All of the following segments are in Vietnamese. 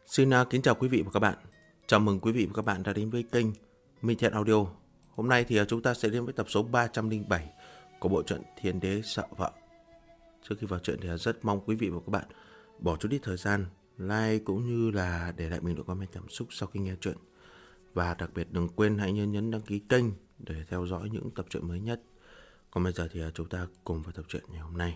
Xin kính chào quý vị và các bạn. Chào mừng quý vị và các bạn đã đến với kênh Minh Thiện Audio. Hôm nay thì chúng ta sẽ đến với tập số 307 của bộ truyện Thiên Đế Sợ Vợ. Trước khi vào truyện thì rất mong quý vị và các bạn bỏ chút ít thời gian like cũng như là để lại bình luận comment cảm xúc sau khi nghe truyện. Và đặc biệt đừng quên hãy nhấn đăng ký kênh để theo dõi những tập truyện mới nhất. Còn bây giờ thì chúng ta cùng vào tập truyện ngày hôm nay.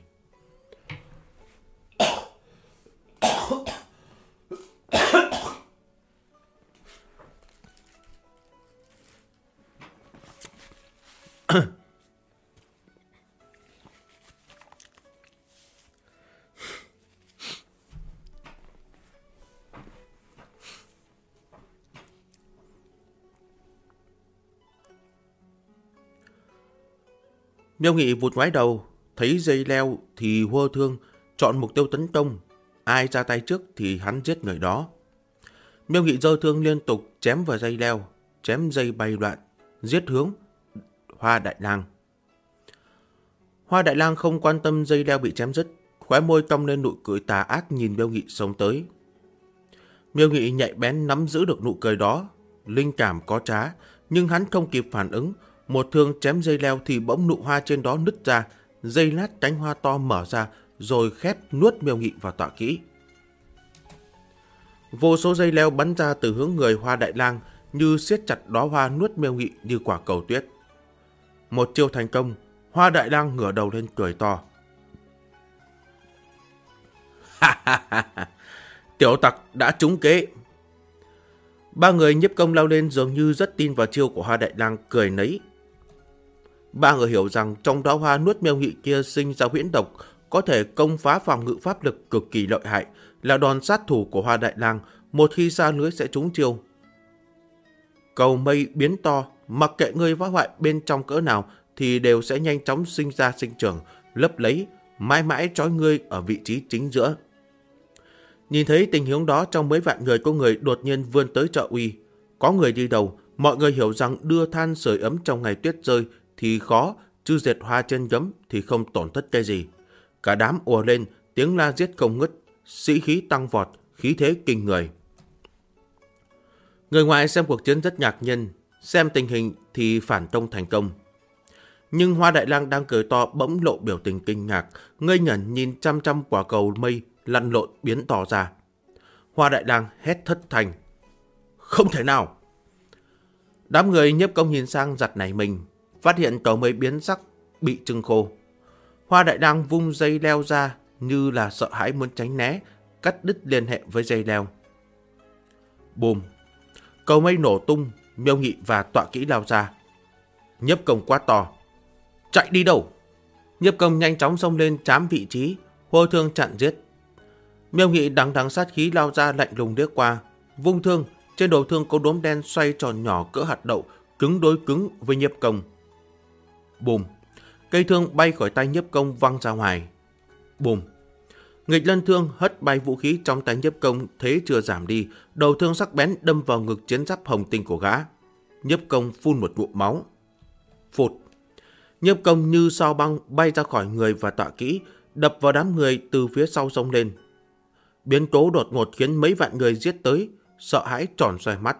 Miêu Nghị vụt ngoái đầu, thấy dây leo thì hô thương, chọn mục tiêu tấn công. Ai ra tay trước thì hắn giết người đó. Miêu Nghị giơ thương liên tục chém vào dây leo, chém dây bay loạn, giết hướng Hoa Đại Lang. Hoa Đại Lang không quan tâm dây leo bị chém đứt, khóe môi cong lên nụ cười tà ác nhìn Miêu Nghị xông tới. Miêu Nghị nhạy bén nắm giữ được nụ cười đó, linh cảm có trá, nhưng hắn không kịp phản ứng. Một thương chém dây leo thì bỗng nụ hoa trên đó nứt ra, dây lát cánh hoa to mở ra, rồi khét nuốt Miêu Nghị vào tọa kỹ. Vô số dây leo bắn ra từ hướng người Hoa Đại Lang như siết chặt đóa hoa nuốt Miêu Nghị như quả cầu tuyết. Một chiêu thành công, Hoa Đại Lang ngửa đầu lên cười to. Ha ha ha, tiểu tặc đã trúng kế. Ba người nhiếp công lao lên dường như rất tin vào chiêu của Hoa Đại Lang, cười nấy. Ba người hiểu rằng trong đóa hoa nuốt Miêu Nghị kia sinh ra huyễn độc, có thể công phá phòng ngự pháp lực cực kỳ lợi hại, là đòn sát thủ của Hoa Đại Lang, một khi xa lưới sẽ trúng chiêu. Cầu mây biến to, mặc kệ người phá hoại bên trong cỡ nào thì đều sẽ nhanh chóng sinh ra sinh trưởng, lấp lấy, mãi mãi trói ngươi ở vị trí chính giữa. Nhìn thấy tình huống đó, trong mấy vạn người có người đột nhiên vươn tới trợ uy. Có người đi đầu, mọi người hiểu rằng đưa than sưởi ấm trong ngày tuyết rơi thì khó, chứ dệt hoa trên gấm thì không tổn thất cái gì. Cả đám ùa lên, tiếng la giết không ngứt, sĩ khí tăng vọt, khí thế kinh người. Người ngoài xem cuộc chiến rất ngạc nhiên, xem tình hình thì phản công thành công. Nhưng Hoa Đại Lang đang cười to bỗng lộ biểu tình kinh ngạc, ngây ngẩn nhìn chăm chăm quả cầu mây lăn lộn biến to ra. Hoa Đại Lang hét thất thanh. Không thể nào! Đám người nhiếp công nhìn sang giật nảy mình, phát hiện cầu mây biến sắc, bị trưng khô. Hoa Đại Lang vung dây leo ra như là sợ hãi muốn tránh né, cắt đứt liên hệ với dây leo. Bùm! Cầu mây nổ tung, Miêu Nghị và tọa kỹ lao ra. Nhiếp công quát to. Chạy đi đâu? Nhiếp công nhanh chóng xông lên trám vị trí, hô thương chặn giết. Miêu Nghị đằng đằng sát khí lao ra, lạnh lùng liếc qua, vung thương. Trên đầu thương có đốm đen xoay tròn nhỏ cỡ hạt đậu, cứng đối cứng với nhiếp công. Bùm! Cây thương bay khỏi tay nhiếp công văng ra ngoài. Bùm! Nghịch lân thương hất bay vũ khí trong tay nhiếp công, thế chưa giảm đi, đầu thương sắc bén đâm vào ngực chiến giáp hồng tinh của gã. Nhiếp công phun một ngụm máu. Phụt! Nhiếp công như sao băng bay ra khỏi người và tọa kỹ, đập vào đám người từ phía sau xông lên. Biến cố đột ngột khiến mấy vạn người giết tới, sợ hãi tròn xoay mắt.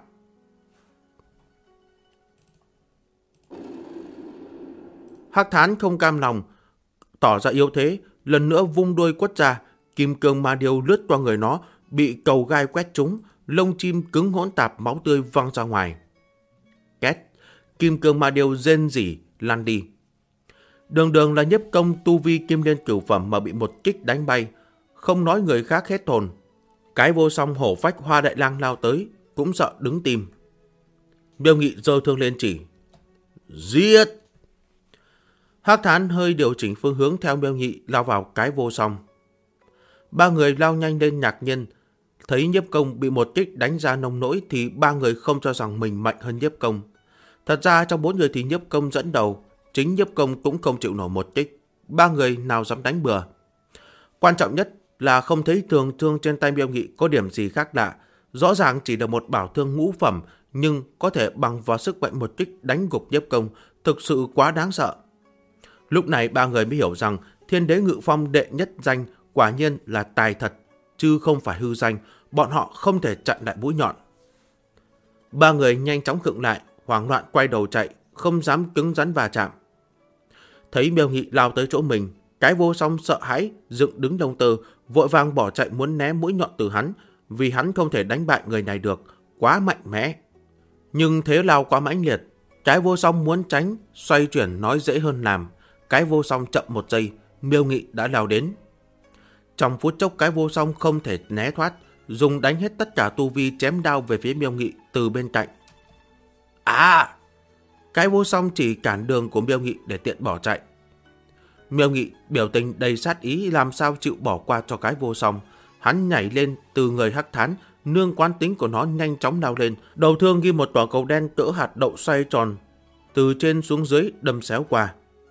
Hắc Thán không cam lòng, tỏ ra yếu thế, lần nữa vung đuôi quất ra, kim cương ma điêu lướt qua người nó, bị cầu gai quét trúng, lông chim cứng hỗn tạp, máu tươi văng ra ngoài. Két! Kim cương ma điêu rên rỉ lăn đi. Đường đường là nhiếp công tu vi kim liên cửu phẩm mà bị một kích đánh bay, không nói người khác hết hồn. Cái vô song hổ phách Hoa Đại Lang lao tới, cũng sợ đứng tim. Miêu Nghị giơ thương lên chỉ. Giết! Hắc Thán hơi điều chỉnh phương hướng theo Miêu Nghị lao vào cái vô song. Ba người lao nhanh lên ngạc nhiên, thấy nhiếp công bị một kích đánh ra nông nỗi thì ba người không cho rằng mình mạnh hơn nhiếp công. Thật ra trong bốn người thì nhiếp công dẫn đầu, chính nhiếp công cũng không chịu nổi một kích. Ba người nào dám đánh bừa. Quan trọng nhất là không thấy thương trên tay Miêu Nghị có điểm gì khác lạ. Rõ ràng chỉ là một bảo thương ngũ phẩm, nhưng có thể bằng vào sức mạnh một kích đánh gục nhiếp công, thực sự quá đáng sợ. Lúc này ba người mới hiểu rằng Thiên Đế Ngự Phong đệ nhất danh quả nhiên là tài thật. chứ không phải hư danh, bọn họ không thể chặn lại mũi nhọn. Ba người nhanh chóng khựng lại, hoảng loạn quay đầu chạy, không dám cứng rắn va chạm. Thấy Miêu Nghị lao tới chỗ mình, Cái Vô Song sợ hãi, dựng đứng lông tơ, vội vàng bỏ chạy muốn né mũi nhọn từ hắn, vì hắn không thể đánh bại người này được, quá mạnh mẽ. Nhưng thế lao quá mãnh liệt, Cái Vô Song muốn tránh, xoay chuyển nói dễ hơn làm. Cái Vô Song chậm một giây, Miêu Nghị đã lao đến. Trong phút chốc Cái Vô Song không thể né thoát, dùng đánh hết tất cả tu vi chém đao về phía Miêu Nghị từ bên cạnh. Cái Vô Song chỉ cản đường của Miêu Nghị để tiện bỏ chạy. Miêu Nghị biểu tình đầy sát ý, làm sao chịu bỏ qua cho Cái Vô Song. Hắn nhảy lên từ người Hắc Thán, nương quán tính của nó nhanh chóng lao lên, đầu thương ghi một quả cầu đen cỡ hạt đậu xoay tròn, từ trên xuống dưới đâm xéo qua.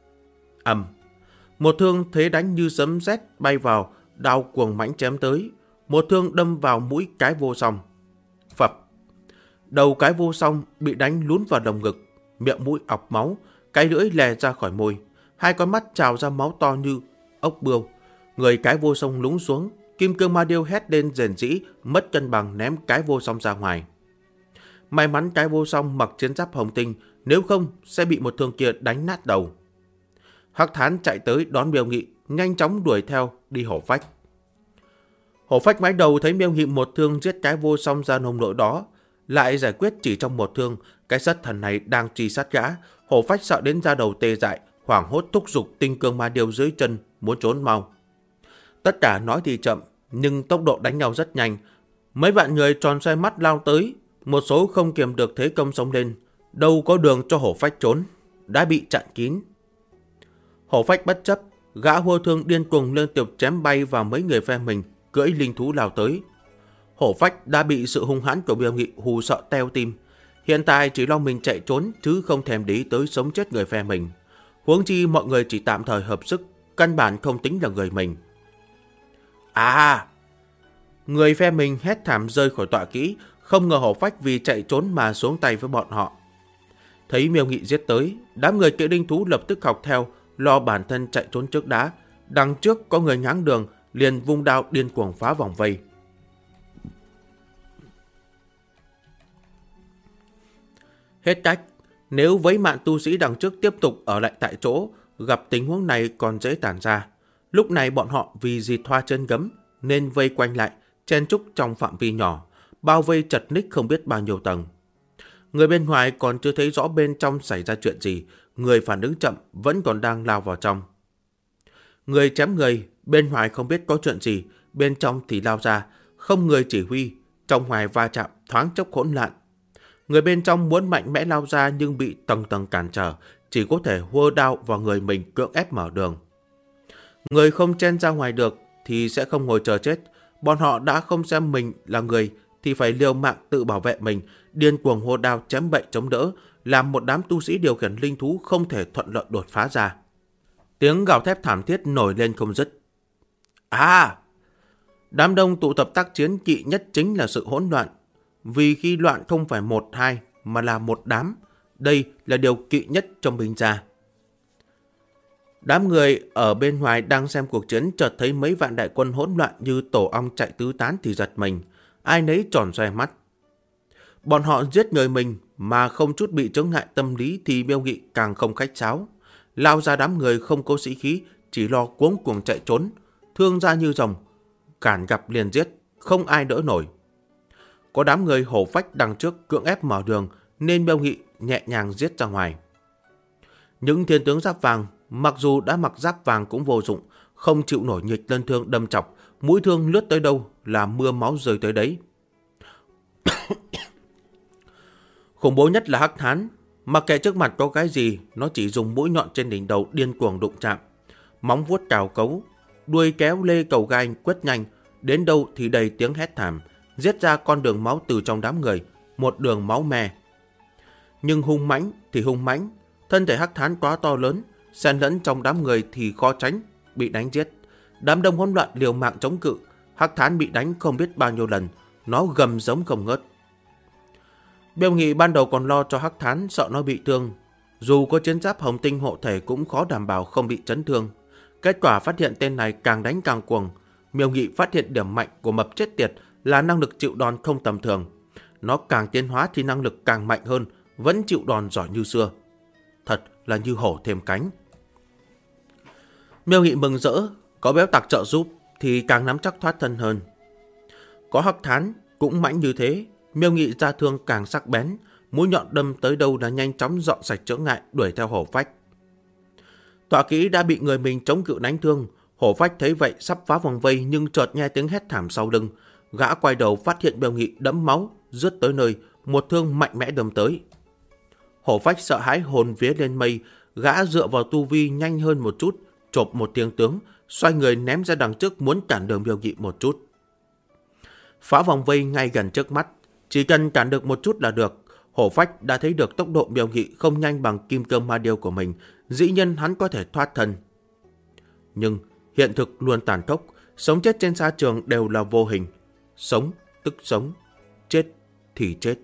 Một thương thế đánh như sấm sét bay vào, đao cuồng mãnh chém tới. Một thương đâm vào mũi Cái Vô Song. Phập! Đầu Cái Vô Song bị đánh lún vào lồng ngực, miệng mũi ọc máu, cái lưỡi lè ra khỏi môi, hai con mắt trào ra máu to như ốc bươu. Người Cái Vô Song lún xuống, Kim Cương Ma Điêu hét lên rền rĩ, mất cân bằng ném Cái Vô Song ra ngoài. May mắn Cái Vô Song mặc chiến giáp hồng tinh, nếu không sẽ bị một thương kia đánh nát đầu. Hắc Thán chạy tới đón Miêu Nghị, nhanh chóng đuổi theo đi hổ phách. Hổ phách mái đầu thấy Miêu Nghị một thương giết Cái Vô Song ra nông nỗi đó, lại giải quyết chỉ trong một thương. Cái sắt thần này đang truy sát gã. Hổ phách sợ đến da đầu tê dại, hoảng hốt thúc giục tinh cương ma điêu dưới chân muốn trốn mau. Tất cả nói thì chậm, nhưng tốc độ đánh nhau rất nhanh. Mấy vạn người tròn xoay mắt lao tới, một số không kiềm được thế công xông lên, đâu có đường cho hổ phách trốn, đã bị chặn kín. Hổ phách bất chấp, gã hô thương điên cuồng liên tục chém bay vào mấy người phe mình, cưỡi linh thú lao tới. Hổ phách đã bị sự hung hãn của Miêu Nghị hù sợ teo tim, hiện tại chỉ lo mình chạy trốn chứ không thèm để ý tới sống chết người phe mình. Huống chi mọi người chỉ tạm thời hợp sức, căn bản không tính là người mình. Người phe mình hét thảm rơi khỏi tọa kỹ, không ngờ hổ phách vì chạy trốn mà xuống tay với bọn họ. Thấy Miêu Nghị giết tới, đám người kỵ linh thú lập tức học theo, lo bản thân chạy trốn trước đá. Đằng trước có người ngáng đường, liền vung đao điên cuồng phá vòng vây. Hết cách, nếu với mạng tu sĩ đằng trước tiếp tục ở lại tại chỗ, gặp tình huống này còn dễ tản ra. Lúc này bọn họ vì dịt thoa chân gấm nên vây quanh lại, chen chúc trong phạm vi nhỏ, bao vây chật ních không biết bao nhiêu tầng. Người bên ngoài còn chưa thấy rõ bên trong xảy ra chuyện gì, người phản ứng chậm vẫn còn đang lao vào trong. Người chém người, bên ngoài không biết có chuyện gì, bên trong thì lao ra, không người chỉ huy, trong ngoài va chạm thoáng chốc hỗn loạn. Người bên trong muốn mạnh mẽ lao ra nhưng bị tầng tầng cản trở, chỉ có thể hua đao vào người mình cưỡng ép mở đường. Người không chen ra ngoài được thì sẽ không ngồi chờ chết, bọn họ đã không xem mình là người thì phải liều mạng tự bảo vệ mình, điên cuồng hô đao chém bậy chống đỡ, làm một đám tu sĩ điều khiển linh thú không thể thuận lợi đột phá ra. Tiếng gào thét thảm thiết nổi lên không dứt. Đám đông tụ tập tác chiến kỵ nhất chính là sự hỗn loạn, vì khi loạn không phải một hai mà là một đám, đây là điều kỵ nhất trong binh gia. Đám người ở bên ngoài đang xem cuộc chiến chợt thấy mấy vạn đại quân hỗn loạn như tổ ong chạy tứ tán thì giật mình, ai nấy tròn xoe mắt. Bọn họ giết người mình mà không chút bị chướng ngại tâm lý thì Miêu Nghị càng không khách sáo. Lao ra đám người không có sĩ khí, chỉ lo cuống cuồng chạy trốn, thương ra như rồng, cản gặp liền giết, không ai đỡ nổi. Có đám người hổ phách đằng trước cưỡng ép mở đường nên Miêu Nghị nhẹ nhàng giết ra ngoài. Những thiên tướng giáp vàng mặc dù đã mặc giáp vàng cũng vô dụng, không chịu nổi nghịch lân thương đâm chọc, mũi thương lướt tới đâu là mưa máu rơi tới đấy. Khủng bố nhất là Hắc Thán, mặc kệ trước mặt có cái gì, nó chỉ dùng mũi nhọn trên đỉnh đầu điên cuồng đụng chạm, móng vuốt cào cấu, đuôi kéo lê cầu gai quất nhanh, đến đâu thì đầy tiếng hét thảm, giết ra con đường máu từ trong đám người, một đường máu me. Nhưng hung mãnh thì hung mãnh, thân thể Hắc Thán quá to lớn, xen lẫn trong đám người thì khó tránh bị đánh giết. Đám đông hỗn loạn liều mạng chống cự, Hắc Thán bị đánh không biết bao nhiêu lần, nó gầm giống không ngớt. Miêu Nghị ban đầu còn lo cho Hắc Thán, sợ nó bị thương, dù có chiến giáp hồng tinh hộ thể cũng khó đảm bảo không bị chấn thương. Kết quả phát hiện tên này càng đánh càng cuồng, Miêu Nghị phát hiện điểm mạnh của mập chết tiệt là năng lực chịu đòn không tầm thường. Nó càng tiến hóa thì năng lực càng mạnh hơn, vẫn chịu đòn giỏi như xưa. Thật là như hổ thêm cánh. Miêu Nghị mừng rỡ, có béo tặc trợ giúp thì càng nắm chắc thoát thân hơn. Có Hắc Thán cũng mãnh như thế, Miêu Nghị ra thương càng sắc bén, mũi nhọn đâm tới đâu là nhanh chóng dọn sạch chướng ngại đuổi theo hổ phách. Tọa kỹ đã bị người mình chống cự đánh thương, hổ phách thấy vậy sắp phá vòng vây nhưng chợt nghe tiếng hét thảm sau lưng. Gã quay đầu phát hiện Miêu Nghị đẫm máu, rớt tới nơi, một thương mạnh mẽ đâm tới. Hổ phách sợ hãi hồn vía lên mây, gã dựa vào tu vi nhanh hơn một chút, chộp một tiếng tướng, xoay người ném ra đằng trước muốn cản đường Miêu Nghị một chút. Phá vòng vây ngay gần trước mắt, chỉ cần cản được một chút là được. Hổ phách đã thấy được tốc độ Miêu Nghị không nhanh bằng kim cương ma điêu của mình, dĩ nhiên hắn có thể thoát thân. Nhưng hiện thực luôn tàn khốc, sống chết trên sa trường đều là vô hình. Sống tức sống, chết thì chết.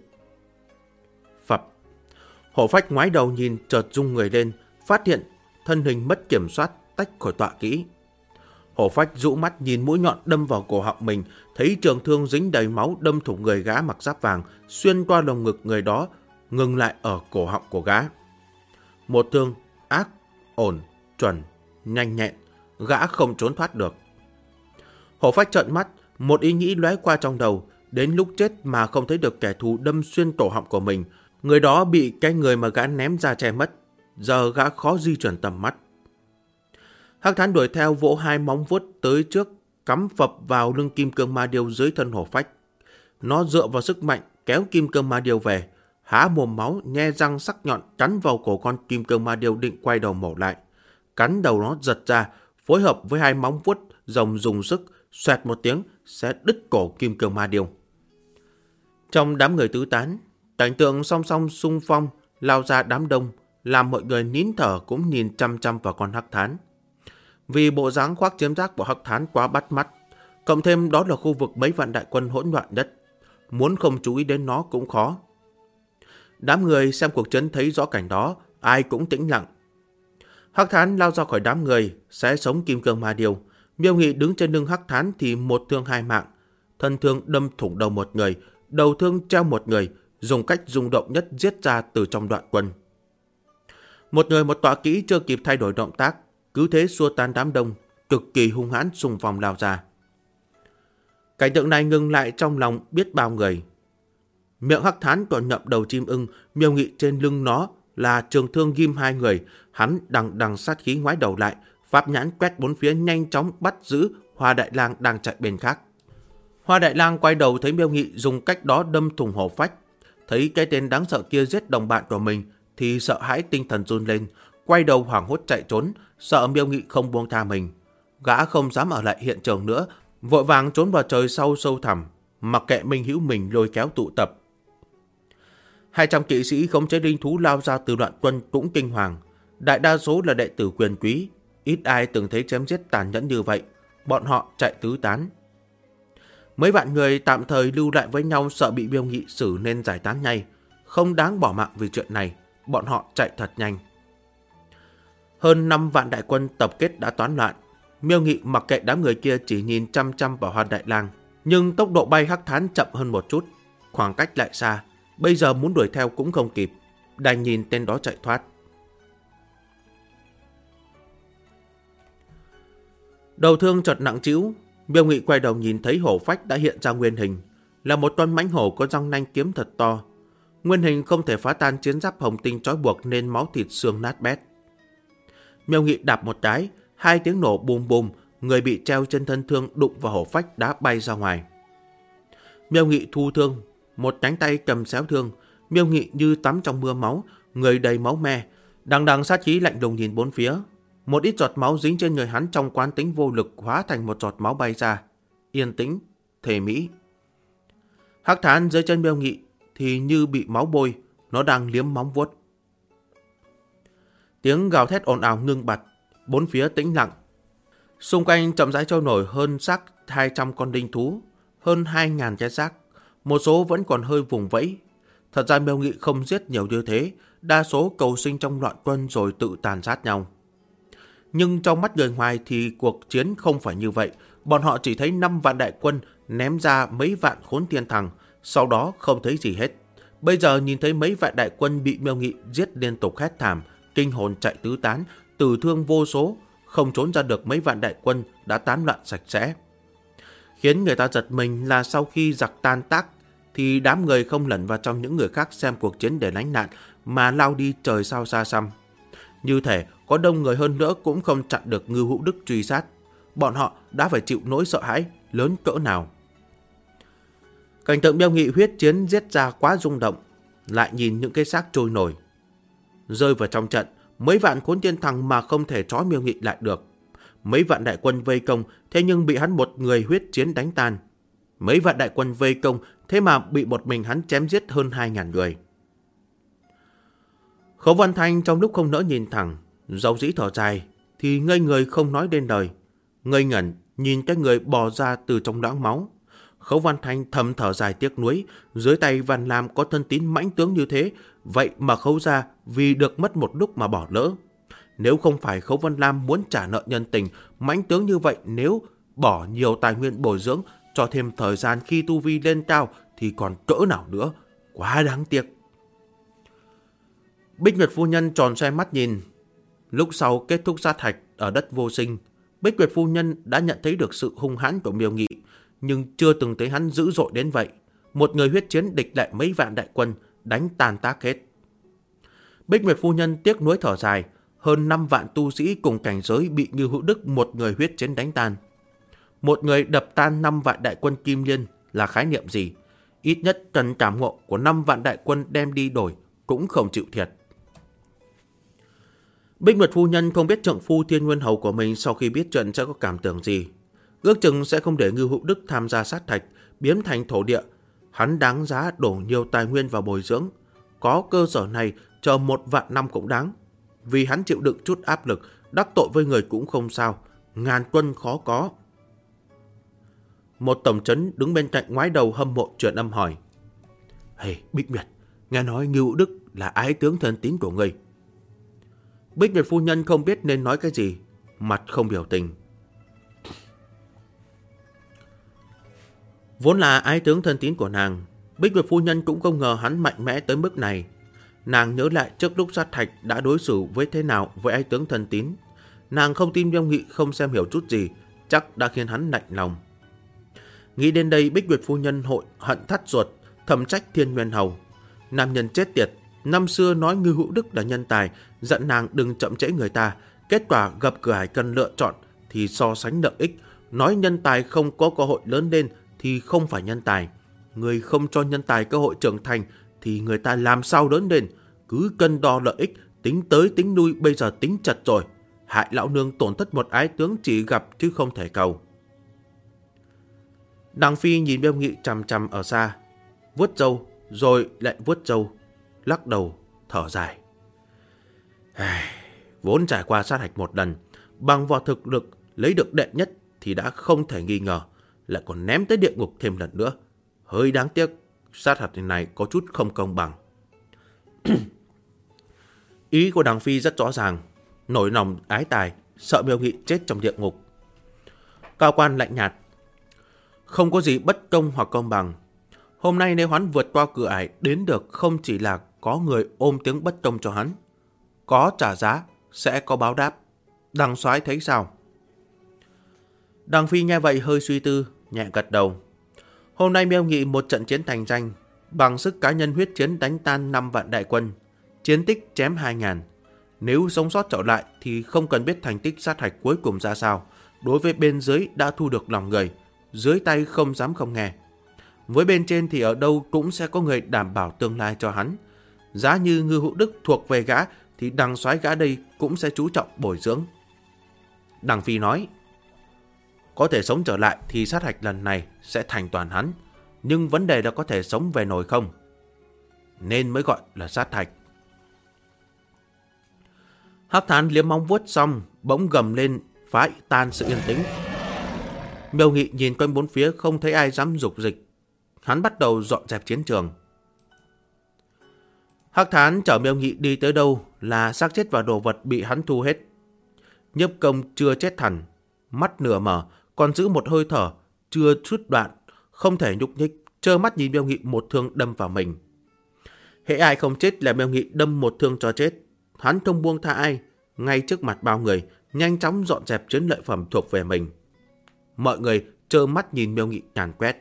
Phập. Hổ phách ngoái đầu nhìn chợt rung người lên, phát hiện thân hình mất kiểm soát tách khỏi tọa kỹ. Hổ phách rũ mắt nhìn mũi nhọn đâm vào cổ họng mình, thấy trường thương dính đầy máu đâm thủng người gã mặc giáp vàng, xuyên qua lồng ngực người đó, ngừng lại ở cổ họng của gã. Một thương ác, ổn, chuẩn, nhanh nhẹn, gã không trốn thoát được. Hổ phách trợn mắt, một ý nghĩ lóe qua trong đầu, đến lúc chết mà không thấy được kẻ thù đâm xuyên cổ họng của mình, người đó bị cái người mà gã ném ra che mất, giờ gã khó di chuyển tầm mắt. Hắc Thán đuổi theo vỗ hai móng vuốt tới trước, cắm phập vào lưng kim cương ma điêu dưới thân hổ phách. Nó dựa vào sức mạnh kéo kim cương ma điêu về, há mồm máu nhe răng sắc nhọn cắn vào cổ con kim cương ma điêu định quay đầu mổ lại. Cắn đầu nó giật ra, phối hợp với hai móng vuốt rồng dùng sức, xoẹt một tiếng sẽ đứt cổ kim cương ma điêu. Trong đám người tứ tán, cảnh tượng song song xung phong lao ra đám đông, làm mọi người nín thở cũng nhìn chăm chăm vào con Hắc Thán. Vì bộ dáng khoác chiếm giác của Hắc Thán quá bắt mắt, cộng thêm đó là khu vực mấy vạn đại quân hỗn loạn nhất, muốn không chú ý đến nó cũng khó. Đám người xem cuộc chiến thấy rõ cảnh đó, ai cũng tĩnh lặng. Hắc Thán lao ra khỏi đám người, sẽ sống kim cương ma điêu. Miêu Nghị đứng trên lưng Hắc Thán thì một thương hai mạng, thân thương đâm thủng đầu một người, đầu thương treo một người, dùng cách rung động nhất giết ra từ trong đoạn quân. Một người một tọa kỹ chưa kịp thay đổi động tác, cứ thế xua tan đám đông, cực kỳ hung hãn xung phong lao ra. Cảnh tượng này ngừng lại trong lòng biết bao người. Miệng Hắc Thán còn ngậm đầu chim ưng, Miêu Nghị trên lưng nó là trường thương ghim hai người, hắn đằng đằng sát khí ngoái đầu lại, pháp nhãn quét bốn phía nhanh chóng bắt giữ Hoa Đại Lang đang chạy bên khác. Hoa Đại Lang quay đầu thấy Miêu Nghị dùng cách đó đâm thủng hổ phách, thấy cái tên đáng sợ kia giết đồng bạn của mình thì sợ hãi tinh thần run lên, quay đầu hoảng hốt chạy trốn, sợ Miêu Nghị không buông tha mình. Gã không dám ở lại hiện trường nữa, vội vàng trốn vào trời sau sâu thẳm, mặc kệ Minh hữu mình lôi kéo tụ tập. 200 kỵ sĩ khống chế linh thú lao ra từ đoạn quân cũng kinh hoàng. Đại đa số là đệ tử quyền quý, ít ai từng thấy chém giết tàn nhẫn như vậy, bọn họ chạy tứ tán. Mấy vạn người tạm thời lưu lại với nhau sợ bị Miêu Nghị xử nên giải tán ngay, không đáng bỏ mạng vì chuyện này, bọn họ chạy thật nhanh. Hơn 5 vạn đại quân tập kết đã toán loạn. Miêu Nghị mặc kệ đám người kia chỉ nhìn chăm chăm vào Hoa Đại Lang, nhưng tốc độ bay Hắc Thán chậm hơn một chút, khoảng cách lại xa, bây giờ muốn đuổi theo cũng không kịp, đành nhìn tên đó chạy thoát. Đầu thương chợt nặng trĩu, Miêu Nghị quay đầu nhìn thấy hổ phách đã hiện ra nguyên hình, là một con mãnh hổ có răng nanh kiếm thật to. Nguyên hình không thể phá tan chiến giáp hồng tinh trói buộc nên máu thịt xương nát bét. Miêu Nghị đạp một cái, hai tiếng nổ bùm bùm, người bị treo trên thân thương đụng vào hổ phách đã bay ra ngoài. Miêu Nghị thu thương, một cánh tay cầm xéo thương, Miêu Nghị như tắm trong mưa máu, người đầy máu me, đằng đằng sát khí lạnh lùng nhìn bốn phía. Một ít giọt máu dính trên người hắn trong quán tính vô lực hóa thành một giọt máu bay ra, yên tĩnh, thể mỹ. Hắc Thán dưới chân Miêu Nghị thì như bị máu bôi, nó đang liếm móng vuốt. Tiếng gào thét ồn ào ngưng bặt, bốn phía tĩnh lặng. Xung quanh chậm rãi trôi nổi hơn xác 200 con đinh thú, hơn 2.000 cái xác, một số vẫn còn hơi vùng vẫy. Thật ra Miêu Nghị không giết nhiều như thế, đa số cầu sinh trong loạn quân rồi tự tàn sát nhau. Nhưng trong mắt người ngoài thì cuộc chiến không phải như vậy, Bọn họ chỉ thấy 5 vạn đại quân ném ra mấy vạn khốn thiên thằng, sau đó không thấy gì hết. Bây giờ nhìn thấy mấy vạn đại quân bị Miêu Nghị giết liên tục hét thảm, kinh hồn chạy tứ tán, tử thương vô số, không trốn ra được mấy vạn đại quân đã tán loạn sạch sẽ. Khiến người ta giật mình là sau khi giặc tan tác, thì đám người không lẩn vào trong những người khác xem cuộc chiến để lánh nạn, mà lao đi trời sao xa xăm. Như thể có đông người hơn nữa cũng không chặn được Ngưu Hữu Đức truy sát. Bọn họ đã phải chịu nỗi sợ hãi lớn cỡ nào. Cảnh tượng Miêu Nghị huyết chiến giết ra quá rung động, lại nhìn những cái xác trôi nổi. Rơi vào trong trận, mấy vạn khốn thiên thằng mà không thể trói Miêu Nghị lại được. Mấy vạn đại quân vây công, thế nhưng bị hắn một người huyết chiến đánh tan. Mấy vạn đại quân vây công, thế mà bị một mình hắn chém giết hơn 2.000 người. Khấu Văn Thanh trong lúc không nỡ nhìn thẳng, dầu dĩ thở dài, thì ngây người không nói nên lời. Ngây ngẩn nhìn cái người bò ra từ trong loãng máu. Khấu Văn Thanh thầm thở dài tiếc nuối, dưới tay Văn Lam có thân tín mãnh tướng như thế, vậy mà Khấu gia vì được mất một lúc mà bỏ lỡ. Nếu không phải Khấu Văn Lam muốn trả nợ nhân tình, mãnh tướng như vậy nếu bỏ nhiều tài nguyên bồi dưỡng, cho thêm thời gian khi tu vi lên cao thì còn cỡ nào nữa, quá đáng tiếc. Bích Nguyệt phu nhân tròn xoe mắt nhìn. Lúc sau kết thúc sát hạch ở đất vô sinh, Bích Nguyệt phu nhân đã nhận thấy được sự hung hãn của Miêu Nghị, nhưng chưa từng thấy hắn dữ dội đến vậy. Một người huyết chiến địch lại mấy vạn đại quân, đánh tàn tác hết. Bích Nguyệt phu nhân tiếc nuối thở dài, hơn 5 vạn tu sĩ cùng cảnh giới bị Ngưu Hữu Đức một người huyết chiến đánh tan. Một người đập tan 5 vạn đại quân Kim Liên là khái niệm gì? Ít nhất cần cảm ngộ của 5 vạn đại quân đem đi đổi cũng không chịu thiệt. Bích Nguyệt phu nhân không biết trượng phu Thiên Nguyên Hầu của mình sau khi biết chuyện sẽ có cảm tưởng gì. Ước chừng sẽ không để Ngưu Hữu Đức tham gia sát thạch, biến thành thổ địa. Hắn đáng giá đổ nhiều tài nguyên vào bồi dưỡng. Có cơ sở này, chờ 1 vạn năm cũng đáng. Vì hắn chịu đựng chút áp lực, đắc tội với người cũng không sao. Ngàn quân khó có. Một tổng trấn đứng bên cạnh ngoái đầu hâm mộ truyền âm hỏi. Hey, Bích Nguyệt, nghe nói Ngưu Hữu Đức là ái tướng thân tín của ngươi. Bích Nguyệt phu nhân không biết nên nói cái gì, mặt không biểu tình. Vốn là ái tướng thân tín của nàng, Bích Nguyệt phu nhân cũng không ngờ hắn mạnh mẽ tới mức này. Nàng nhớ lại trước lúc sát thạch đã đối xử với thế nào với ái tướng thân tín. Nàng không tin Miêu Nghị không xem hiểu chút gì, chắc đã khiến hắn lạnh lòng. Nghĩ đến đây, Bích Nguyệt phu nhân hội hận thắt ruột, thầm trách Thiên Nguyên Hầu. Nam nhân chết tiệt, năm xưa nói Ngưu Hữu Đức là nhân tài, giận nàng đừng chậm trễ người ta. Kết quả gặp cửa hải cần lựa chọn thì so sánh lợi ích. Nói nhân tài không có cơ hội lớn lên thì không phải nhân tài. Người không cho nhân tài cơ hội trưởng thành thì người ta làm sao lớn lên. Cứ cân đo lợi ích, tính tới tính lui, bây giờ tính chật rồi. Hại lão nương tổn thất một ái tướng chỉ gặp chứ không thể cầu. Đằng Phi nhìn Miêu Nghị chằm chằm ở xa, vuốt râu rồi lại vuốt râu, lắc đầu thở dài. Vốn trải qua sát hạch một lần, bằng vào thực lực lấy được đệ nhất thì đã không thể nghi ngờ, lại còn ném tới địa ngục thêm lần nữa. Hơi đáng tiếc, sát hạch này có chút không công bằng. Ý của Đằng Phi rất rõ ràng, nổi lòng ái tài, sợ Miêu Nghị chết trong địa ngục. Cao quan lạnh nhạt. Không có gì bất công hoặc công bằng. Hôm nay nếu hắn vượt qua cửa ải đến được, không chỉ là có người ôm tiếng bất công cho hắn. Có trả giá, sẽ có báo đáp. Đằng soái thấy sao? Đằng Phi nghe vậy hơi suy tư, nhẹ gật đầu. Hôm nay Miêu Nghị một trận chiến thành danh, bằng sức cá nhân huyết chiến đánh tan 5 vạn đại quân, chiến tích chém 2.000. Nếu sống sót trở lại thì không cần biết thành tích sát hạch cuối cùng ra sao. Đối với bên dưới đã thu được lòng người, dưới tay không dám không nghe. Với bên trên thì ở đâu cũng sẽ có người đảm bảo tương lai cho hắn. Giá như Ngưu Hữu Đức thuộc về gã thì đằng soái gã đây cũng sẽ chú trọng bồi dưỡng. Đằng Phi nói, có thể sống trở lại thì sát hạch lần này sẽ thành toàn hắn. Nhưng vấn đề là có thể sống về nổi không? Nên mới gọi là sát hạch. Hắc Thán liếm móng vuốt xong, bỗng gầm lên phá tan sự yên tĩnh. Miêu Nghị nhìn quanh bốn phía không thấy ai dám dục dịch. Hắn bắt đầu dọn dẹp chiến trường. Hắc Thán chở Miêu Nghị đi tới đâu là xác chết và đồ vật bị hắn thu hết. Nhiếp Công chưa chết hẳn, mắt nửa mở, còn giữ một hơi thở, chưa chút đoạn, không thể nhúc nhích, trơ mắt nhìn Miêu Nghị một thương đâm vào mình. Hễ ai không chết là Miêu Nghị đâm một thương cho chết. Hắn không buông tha ai, ngay trước mặt bao người, nhanh chóng dọn dẹp chiến lợi phẩm thuộc về mình. Mọi người trơ mắt nhìn Miêu Nghị nhàn quét.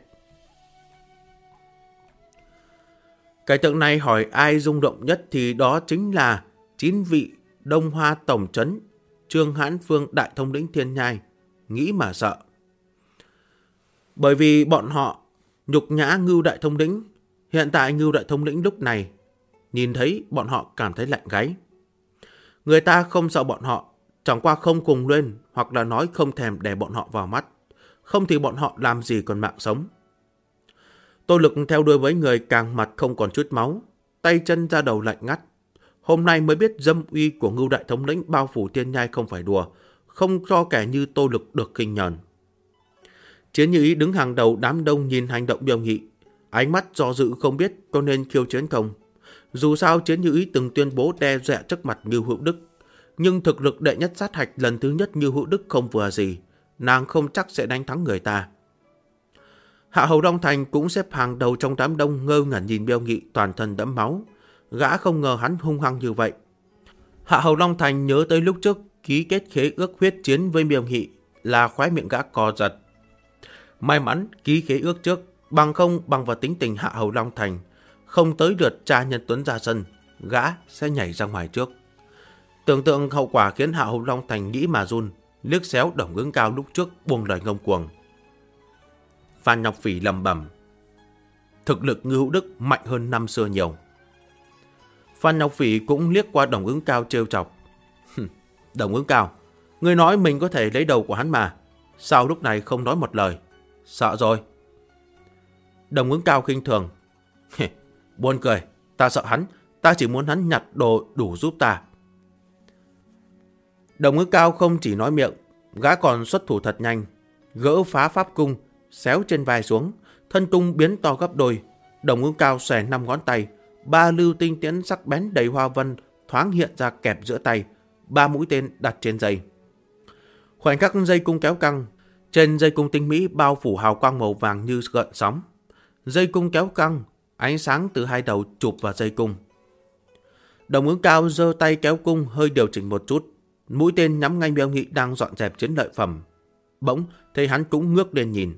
Cái tượng này hỏi ai rung động nhất thì đó chính là 9 vị Đông Hoa Tổng Trấn, Trương Hãn Phương Đại Thống lĩnh Thiên Nhai, nghĩ mà sợ. Bởi vì bọn họ nhục nhã Ngưu Đại Thống lĩnh, hiện tại Ngưu Đại Thống lĩnh lúc này nhìn thấy bọn họ cảm thấy lạnh gáy. Người ta không sợ bọn họ, chẳng qua không cùng lên hoặc là nói không thèm để bọn họ vào mắt, không thì bọn họ làm gì còn mạng sống. Tô Lực theo đuôi với người càng mặt không còn chút máu, tay chân ra đầu lạnh ngắt. Hôm nay mới biết dâm uy của Ngưu Đại Thống lĩnh bao phủ Thiên Nhai không phải đùa, không cho kẻ như Tô Lực được khinh nhờn. Chiến Như Ý đứng hàng đầu đám đông nhìn hành động Miêu Nghị, ánh mắt do dự không biết có nên khiêu chiến không. Dù sao Chiến Như Ý từng tuyên bố đe dọa trước mặt Ngưu Hữu Đức, nhưng thực lực đệ nhất sát hạch lần thứ nhất Ngưu Hữu Đức không vừa gì, nàng không chắc sẽ đánh thắng người ta. Hạ Hầu Long Thành cũng xếp hàng đầu trong đám đông, ngơ ngẩn nhìn Miêu Nghị toàn thân đẫm máu. Gã không ngờ hắn hung hăng như vậy. Hạ Hầu Long Thành nhớ tới lúc trước ký kết khế ước huyết chiến với Miêu Nghị, là khóe miệng gã co giật. May mắn ký khế ước trước, bằng không bằng vào tính tình Hạ Hầu Long Thành, không tới lượt cha Nhân Tuấn ra sân, gã sẽ nhảy ra ngoài trước. Tưởng tượng hậu quả khiến Hạ Hầu Long Thành nghĩ mà run, liếc xéo Đồng Ứng Cao lúc trước buông lời ngông cuồng. Phan Ngọc Phỉ lầm bẩm, thực lực Ngưu Hữu Đức mạnh hơn năm xưa nhiều. Phan Ngọc Phỉ cũng liếc qua Đồng Ứng Cao trêu chọc. Đồng Ứng Cao, ngươi nói mình có thể lấy đầu của hắn mà, sao lúc này không nói một lời? Sợ rồi. Đồng Ứng Cao khinh thường. Buồn cười, ta sợ hắn, ta chỉ muốn hắn nhặt đồ đủ giúp ta. Đồng Ứng Cao không chỉ nói miệng, gã còn xuất thủ thật nhanh, gỡ phá pháp cung, xéo trên vai xuống, thân cung biến to gấp đôi. Đồng Ứng Cao xòe 5 ngón tay, 3 lưu tinh tiễn sắc bén đầy hoa vân thoáng hiện ra kẹp giữa tay, 3 mũi tên đặt trên dây. Khoảnh khắc dây cung kéo căng, trên dây cung tinh mỹ bao phủ hào quang màu vàng như gợn sóng. Dây cung kéo căng, ánh sáng từ hai đầu chụp vào dây cung. Đồng Ứng Cao giơ tay kéo cung hơi điều chỉnh một chút, mũi tên nhắm ngay Miêu Nghị đang dọn dẹp chiến lợi phẩm. Bỗng thấy hắn cũng ngước lên nhìn.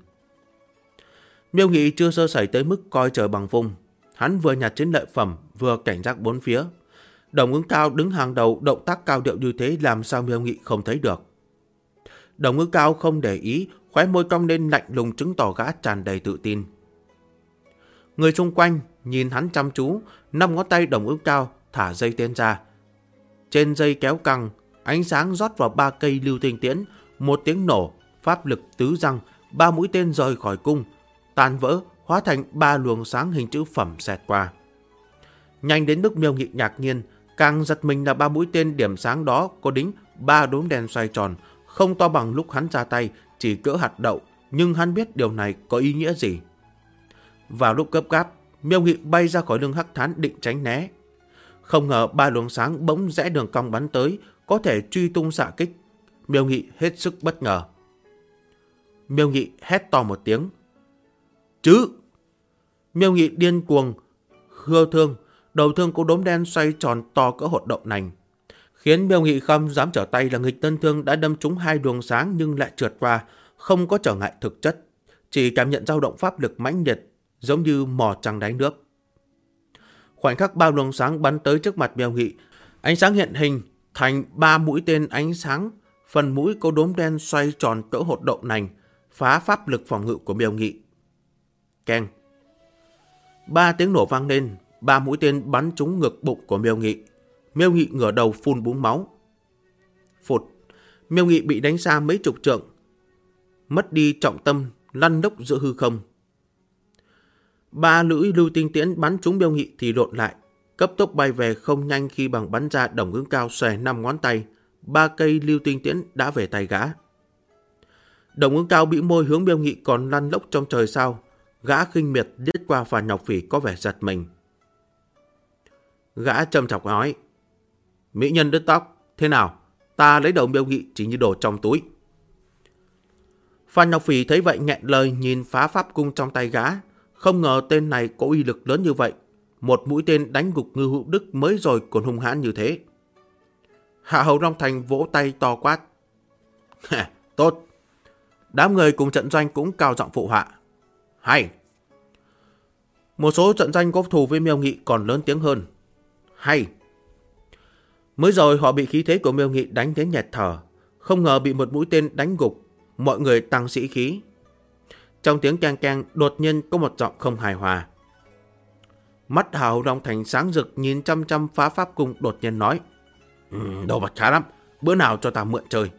Miêu Nghị chưa sơ sẩy tới mức coi trời bằng vung, hắn vừa nhặt chiến lợi phẩm vừa cảnh giác bốn phía. Đồng Ứng Cao đứng hàng đầu, động tác cao điệu như thế làm sao Miêu Nghị không thấy được. Đồng Ứng Cao không để ý, khóe môi cong lên lạnh lùng chứng tỏ gã tràn đầy tự tin. Người xung quanh nhìn hắn chăm chú, 5 ngón tay Đồng Ứng Cao thả dây tên ra. Trên dây kéo căng, ánh sáng rót vào 3 cây lưu tinh tiễn, một tiếng nổ, pháp lực tứ răng, 3 mũi tên rời khỏi cung, tan vỡ, hóa thành 3 luồng sáng hình chữ phẩm xẹt qua. Nhanh đến mức Miêu Nghị ngạc nhiên, càng giật mình là 3 mũi tên điểm sáng đó có đính 3 đốm đèn xoay tròn, không to bằng lúc hắn ra tay, chỉ cỡ hạt đậu, nhưng hắn biết điều này có ý nghĩa gì. Vào lúc gấp gáp, Miêu Nghị bay ra khỏi lưng Hắc Thán định tránh né. Không ngờ 3 luồng sáng bỗng rẽ đường cong bắn tới, có thể truy tung xạ kích. Miêu Nghị hết sức bất ngờ. Miêu Nghị hét to một tiếng. Chứ! Miêu Nghị điên cuồng hơ thương, đầu thương có đốm đen xoay tròn to cỡ hột đậu nành, khiến Miêu Nghị không dám trở tay là nghịch tân thương đã đâm trúng 2 luồng sáng nhưng lại trượt qua, không có trở ngại thực chất, chỉ cảm nhận dao động pháp lực mãnh liệt, giống như mò trăng đáy nước. Khoảnh khắc 3 luồng sáng bắn tới trước mặt Miêu Nghị, ánh sáng hiện hình thành 3 mũi tên ánh sáng, phần mũi có đốm đen xoay tròn cỡ hột đậu nành, phá pháp lực phòng ngự của Miêu Nghị. Keng! 3 tiếng nổ vang lên, 3 mũi tên bắn trúng ngực bụng của Miêu Nghị. Miêu Nghị ngửa đầu phun búng máu. Phụt! Miêu Nghị bị đánh xa mấy chục trượng, mất đi trọng tâm, lăn lóc giữa hư không. 3 lưỡi lưu tinh tiễn bắn trúng Miêu Nghị thì lộn lại, cấp tốc bay về không nhanh khi bằng bắn ra. Đồng Ứng Cao xòe 5 ngón tay, 3 cây lưu tinh tiễn đã về tay gã. Đồng Ứng Cao bĩu môi hướng Miêu Nghị còn lăn lóc trong trời sao. Gã khinh miệt liếc qua Phan Ngọc Phỉ có vẻ giật mình. Gã trầm trọng nói: Mỹ nhân đứt tóc, thế nào? Ta lấy đầu Miêu Nghị chỉ như đồ trong túi. Phan Ngọc Phỉ thấy vậy nghẹn lời nhìn phá pháp cung trong tay gã. Không ngờ tên này có uy lực lớn như vậy. Một mũi tên đánh gục Ngưu Hữu Đức mới rồi còn hung hãn như thế. Hạ Hầu Long Thành vỗ tay to quát. Tốt. Đám người cùng trận doanh cũng cao giọng phụ họa. Hay. Một số trận doanh có thù với Miêu Nghị còn lớn tiếng hơn. Hay. Mới rồi họ bị khí thế của Miêu Nghị đánh đến nghẹt thở. Không ngờ bị một mũi tên đánh gục. Mọi người tăng sĩ khí. Trong tiếng keng keng đột nhiên có một giọng không hài hòa. Mắt Hạ Hầu Long Thành sáng rực nhìn chăm chăm phá pháp cung đột nhiên nói. Đồ vật khá lắm. Bữa nào cho ta mượn chơi.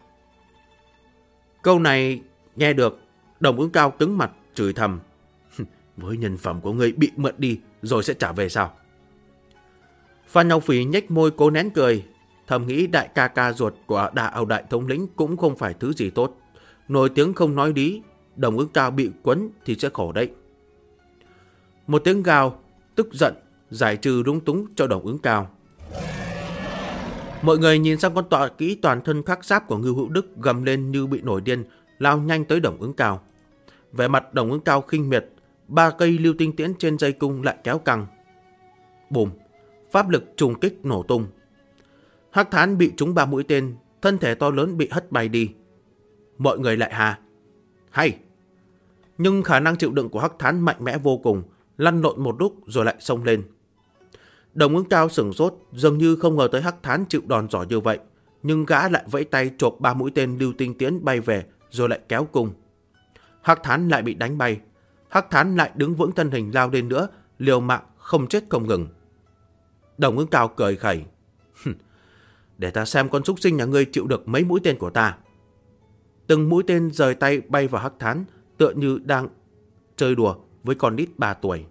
Câu này nghe được, Đồng Ứng Cao cứng mặt chửi thầm. Với nhân phẩm của ngươi bị mượn đi rồi sẽ trả về sao? Phan Ngọc Phỉ nhếch môi cố nén cười, thầm nghĩ đại ca ca ruột của Đà Âu đại thống lĩnh cũng không phải thứ gì tốt. Nổi tiếng không nói lý, Đồng Ứng Cao bị quấn thì sẽ khổ đấy. Một tiếng gào, tức giận, giải trừ lúng túng cho Đồng Ứng Cao. Mọi người nhìn sang con tọa kỹ toàn thân khắc giáp của Ngưu Hữu Đức gầm lên như bị nổi điên, lao nhanh tới Đồng Ứng Cao. Vẻ mặt Đồng Ứng Cao khinh miệt, 3 cây lưu tinh tiễn trên dây cung lại kéo căng. Bùm, pháp lực trùng kích nổ tung. Hắc Thán bị trúng 3 mũi tên, thân thể to lớn bị hất bay đi. Mọi người lại hà. Hay. Nhưng khả năng chịu đựng của Hắc Thán mạnh mẽ vô cùng, lăn lộn một lúc rồi lại xông lên. Đồng Ứng Cao sửng sốt, dường như không ngờ tới Hắc Thán chịu đòn giỏi như vậy, nhưng gã lại vẫy tay chộp 3 mũi tên lưu tinh tiễn bay về rồi lại kéo cung. Hắc Thán lại bị đánh bay. Hắc Thán lại đứng vững thân hình lao lên nữa, liều mạng không chết không ngừng. Đồng Ứng Cao cười khẩy. Để ta xem con súc sinh nhà ngươi chịu được mấy mũi tên của ta. Từng mũi tên rời tay bay vào Hắc Thán, tựa như đang chơi đùa với con nít 3 tuổi.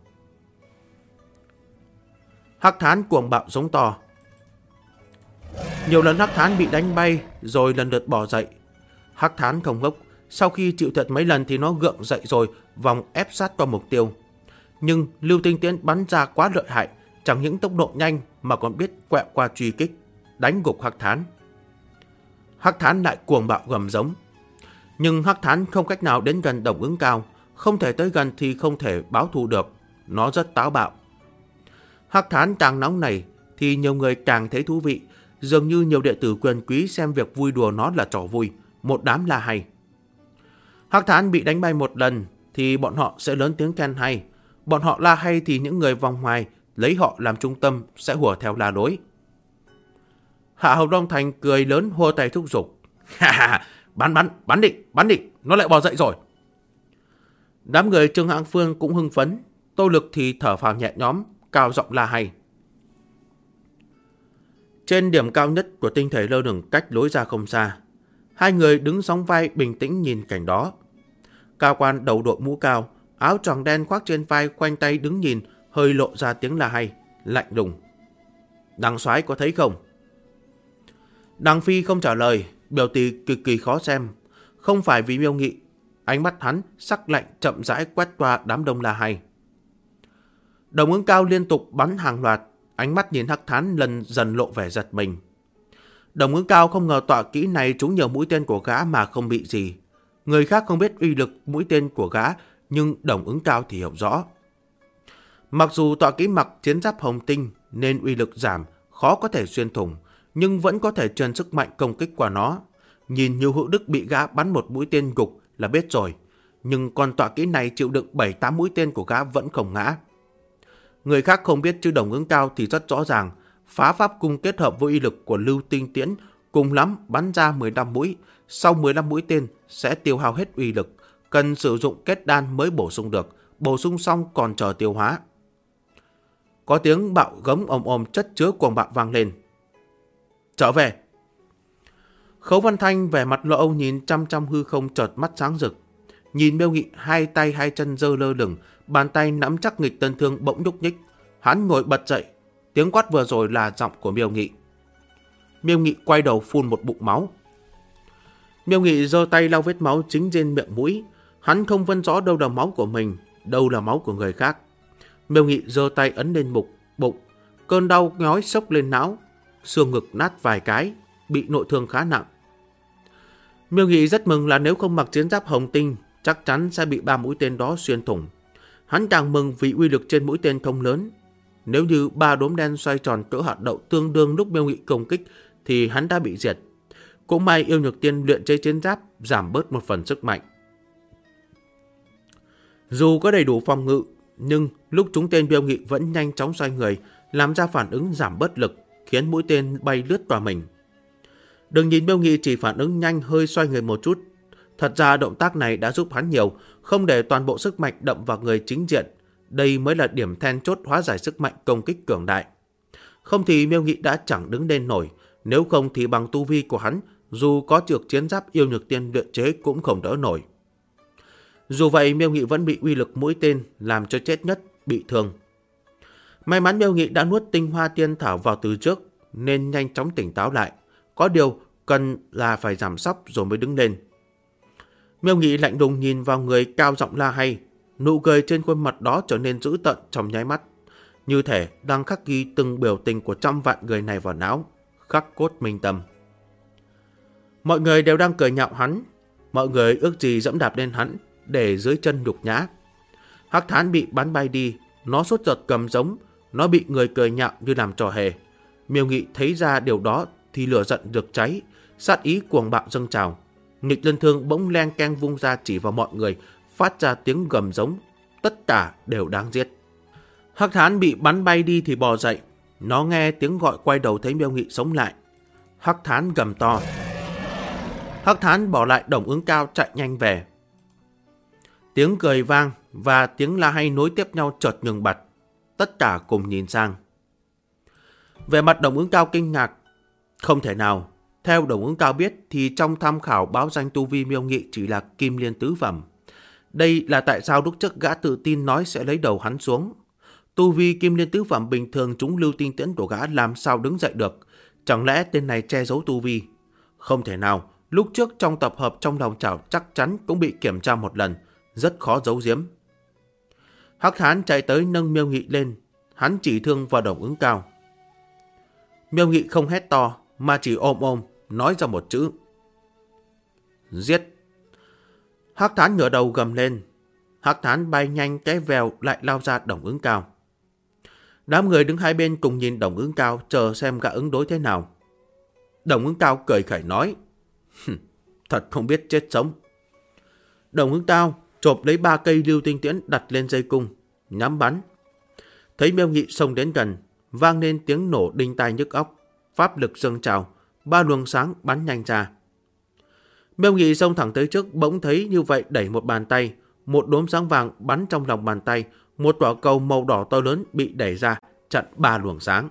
Hắc Thán cuồng bạo giống to. Nhiều lần Hắc Thán bị đánh bay rồi lần lượt bò dậy. Hắc Thán không ngốc, sau khi chịu thiệt mấy lần thì nó gượng dậy rồi vòng ép sát qua mục tiêu. Nhưng lưu tinh tiễn bắn ra quá lợi hại, chẳng những tốc độ nhanh mà còn biết quẹo qua truy kích, đánh gục Hắc Thán. Hắc Thán lại cuồng bạo gầm giống. Nhưng Hắc Thán không cách nào đến gần Đồng Ứng Cao, không thể tới gần thì không thể báo thù được. Nó rất táo bạo. Hắc Thán càng nóng này thì nhiều người càng thấy thú vị, dường như nhiều đệ tử quyền quý xem việc vui đùa nó là trò vui, một đám la hay. Hắc Thán bị đánh bay một lần thì bọn họ sẽ lớn tiếng khen hay, bọn họ la hay thì những người vòng ngoài lấy họ làm trung tâm sẽ hùa theo la lối. Hạ Hầu Long Thành cười lớn hô tay thúc giục. Bắn đi, nó lại bò dậy rồi. Đám người Trương Hạng Phương cũng hưng phấn, Tô Lực thì thở phào nhẹ nhõm, cao giọng la hay. Trên điểm cao nhất của tinh thể lơ lửng cách lối ra không xa, hai người đứng sóng vai bình tĩnh nhìn cảnh đó. Cao quan đầu đội mũ cao, áo choàng đen khoác trên vai khoanh tay đứng nhìn, hơi lộ ra tiếng la hay, lạnh lùng. Đằng soái có thấy không? Đằng Phi không trả lời, biểu tỷ cực kỳ khó xem. Không phải vì Miêu Nghị, ánh mắt hắn sắc lạnh chậm rãi quét qua đám đông la hay. Đồng Ứng Cao liên tục bắn hàng loạt, ánh mắt nhìn Hắc Thán lần dần lộ vẻ giật mình. Đồng Ứng Cao không ngờ tọa kỹ này trúng nhiều mũi tên của gã mà không bị gì. Người khác không biết uy lực mũi tên của gã, nhưng Đồng Ứng Cao thì hiểu rõ. Mặc dù tọa kỹ mặc chiến giáp hồng tinh nên uy lực giảm, khó có thể xuyên thủng, nhưng vẫn có thể truyền sức mạnh công kích qua nó. Nhìn Ngưu Hữu Đức bị gã bắn một mũi tên gục là biết rồi, nhưng con tọa kỹ này chịu đựng 7-8 mũi tên của gã vẫn không ngã. Người khác không biết chứ Đồng Ứng Cao thì rất rõ ràng, phá pháp cung kết hợp với uy lực của lưu tinh tiễn, cùng lắm bắn ra 15 mũi, sau 15 mũi tên sẽ tiêu hao hết uy lực, cần sử dụng kết đan mới bổ sung được, bổ sung xong còn chờ tiêu hóa. Có tiếng bạo gấm ồm chất chứa cuồng bạo vang lên. Trở về. Khấu Văn Thanh vẻ mặt lo âu nhìn chăm chăm hư không chợt mắt sáng rực. Nhìn Miêu Nghị hai tay hai chân giơ lơ lửng, bàn tay nắm chắc nghịch tân thương bỗng nhúc nhích. Hắn ngồi bật dậy, tiếng quát vừa rồi là giọng của Miêu Nghị. Miêu Nghị quay đầu phun một bụng máu. Miêu Nghị giơ tay lau vết máu chính trên miệng mũi. Hắn không phân rõ đâu là máu của mình, đâu là máu của người khác. Miêu Nghị giơ tay ấn lên bụng, cơn đau nhói xốc lên não, xương ngực nát vài cái, bị nội thương khá nặng. Miêu Nghị rất mừng là nếu không mặc chiến giáp hồng tinh, chắc chắn sẽ bị 3 mũi tên đó xuyên thủng. Hắn càng mừng vì uy lực trên mũi tên không lớn. Nếu như 3 đốm đen xoay tròn cỡ hạt đậu tương đương lúc Miêu Nghị công kích thì hắn đã bị diệt. Cũng may Yêu Nhược Tiên luyện chế chiến giáp giảm bớt một phần sức mạnh. Dù có đầy đủ phòng ngự, nhưng lúc trúng tên Miêu Nghị vẫn nhanh chóng xoay người, làm ra phản ứng giảm bớt lực, khiến mũi tên bay lướt vào mình. Đừng nhìn Miêu Nghị chỉ phản ứng nhanh hơi xoay người một chút. Thật ra động tác này đã giúp hắn nhiều, không để toàn bộ sức mạnh đậm vào người chính diện. Đây mới là điểm then chốt hóa giải sức mạnh công kích cường đại. Không thì Miêu Nghị đã chẳng đứng lên nổi, nếu không thì bằng tu vi của hắn, dù có trược chiến giáp Yêu Nhược Tiên luyện chế cũng không đỡ nổi. Dù vậy, Miêu Nghị vẫn bị uy lực mũi tên làm cho chết nhất, bị thương. May mắn Miêu Nghị đã nuốt tinh hoa tiên thảo vào từ trước, nên nhanh chóng tỉnh táo lại. Có điều cần là phải giảm sóc rồi mới đứng lên. Miêu Nghị lạnh lùng nhìn vào người cao giọng la hay, nụ cười trên khuôn mặt đó trở nên dữ tợn trong nháy mắt, như thể đang khắc ghi từng biểu tình của trăm vạn người này vào não, khắc cốt minh tâm. Mọi người đều đang cười nhạo hắn, mọi người ước gì dẫm đạp lên hắn để dưới chân nhục nhã. Hắc Thán bị bắn bay đi, nó sốt ruột cầm giống, nó bị người cười nhạo như làm trò hề. Miêu Nghị thấy ra điều đó thì lửa giận được cháy, sát ý cuồng bạo dâng trào. Nghịch lân thương bỗng len keng vung ra chỉ vào mọi người, phát ra tiếng gầm giống, tất cả đều đáng giết. Hắc Thán bị bắn bay đi thì bò dậy, nó nghe tiếng gọi quay đầu thấy Miêu Nghị sống lại. Hắc Thán gầm to. Hắc Thán bỏ lại Đồng Ứng Cao chạy nhanh về. Tiếng cười vang và tiếng la hay nối tiếp nhau chợt ngừng bặt. Tất cả cùng nhìn sang. Về mặt Đồng Ứng Cao kinh ngạc. Không thể nào. Theo Đồng Ứng Cao biết thì trong tham khảo báo danh tu vi Miêu Nghị chỉ là Kim Liên tứ phẩm. Đây là tại sao lúc trước gã tự tin nói sẽ lấy đầu hắn xuống. Tu vi Kim Liên tứ phẩm bình thường chúng lưu tinh tiễn của gã làm sao đứng dậy được. Chẳng lẽ tên này che giấu tu vi? Không thể nào. Lúc trước trong tập hợp trong lòng chảo chắc chắn cũng bị kiểm tra một lần. Rất khó giấu giếm. Hắc Thán chạy tới nâng Miêu Nghị lên. Hắn chỉ thương vào Đồng Ứng Cao. Miêu Nghị không hét to mà chỉ ôm nói ra một chữ: giết. Hắc Thán ngửa đầu gầm lên. Hắc Thán bay nhanh cái vèo lại lao ra Đồng Ứng Cao. Đám người đứng hai bên cùng nhìn Đồng Ứng Cao chờ xem gã ứng đối thế nào. Đồng Ứng Cao cười khẩy nói: thật không biết chết sống. Đồng Ứng Cao chộp lấy 3 cây lưu tinh tiễn đặt lên dây cung, nhắm bắn. Thấy Miêu Nghị xông đến gần, vang lên tiếng nổ đinh tai nhức óc, pháp lực dâng trào, 3 luồng sáng bắn nhanh ra. Miêu Nghị xông thẳng tới trước, bỗng thấy như vậy đẩy một bàn tay, một đốm sáng vàng bắn trong lòng bàn tay, một quả cầu màu đỏ to lớn bị đẩy ra, chặn 3 luồng sáng.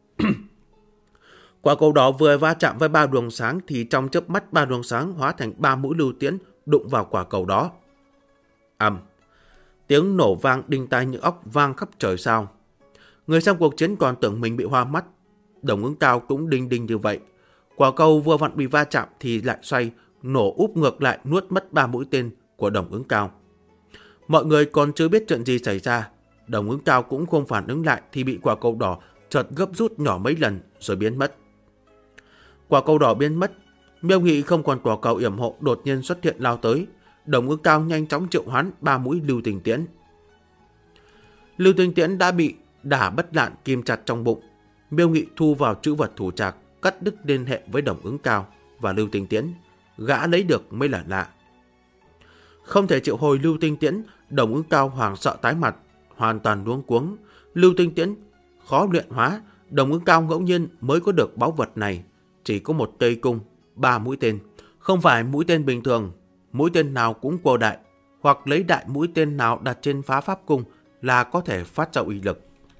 Quả cầu đỏ vừa va chạm với 3 luồng sáng thì trong chớp mắt 3 luồng sáng hóa thành 3 mũi lưu tiễn đụng vào quả cầu đó. Ầm, tiếng nổ vang đinh tai như óc vang khắp trời sao. Người xem cuộc chiến còn tưởng mình bị hoa mắt. Đồng Ứng Cao cũng đinh đinh như vậy. Quả cầu vừa vặn bị va chạm thì lại xoay, nổ úp ngược lại nuốt mất 3 mũi tên của Đồng Ứng Cao. Mọi người còn chưa biết chuyện gì xảy ra. Đồng Ứng Cao cũng không phản ứng lại thì bị quả cầu đỏ chợt gấp rút nhỏ mấy lần rồi biến mất. Quả cầu đỏ biến mất, Miêu Nghị không còn quả cầu yểm hộ đột nhiên xuất hiện lao tới. Đồng Ứng Cao nhanh chóng triệu hoán 3 mũi lưu tinh tiễn. Lưu tinh tiễn đã bị đả bất lạn kìm chặt trong bụng. Miêu Nghị thu vào trữ vật thủ trạc, cắt đứt liên hệ với Đồng Ứng Cao và lưu tinh tiễn. Gã lấy được mới là lạ. Không thể triệu hồi lưu tinh tiễn, Đồng Ứng Cao hoảng sợ tái mặt, hoàn toàn luống cuống. Lưu tinh tiễn khó luyện hóa, Đồng Ứng Cao ngẫu nhiên mới có được báu vật này. Chỉ có một cây cung, 3 mũi tên. Không phải mũi tên bình thường, mũi tên nào cũng quờ đại, hoặc lấy đại mũi tên nào đặt trên phá pháp cung là có thể phát ra uy lực.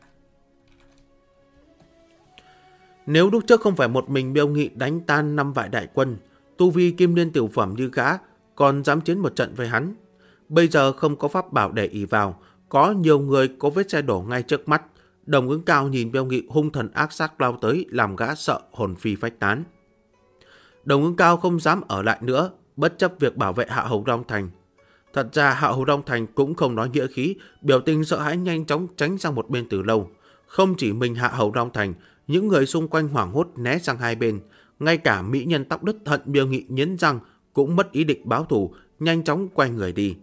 Nếu lúc trước không phải một mình Miêu Nghị đánh tan 5 vạn đại quân, tu vi Kim Liên tiểu phẩm như gã còn dám chiến một trận với hắn. Bây giờ không có pháp bảo để ỷ vào, có nhiều người có vết xe đổ ngay trước mắt. Đồng Ứng Cao nhìn Miêu Nghị hung thần ác sát lao tới làm gã sợ hồn phi phách tán. Đồng Ứng Cao không dám ở lại nữa, bất chấp việc bảo vệ Hạ Hầu Long Thành. Thật ra Hạ Hầu Long Thành cũng không nói nghĩa khí, biểu tình sợ hãi nhanh chóng tránh sang một bên từ lâu. Không chỉ mình Hạ Hầu Long Thành, những người xung quanh hoảng hốt né sang hai bên. Ngay cả mỹ nhân tóc đứt hận Miêu Nghị nghiến răng cũng mất ý định báo thù, nhanh chóng quay người đi.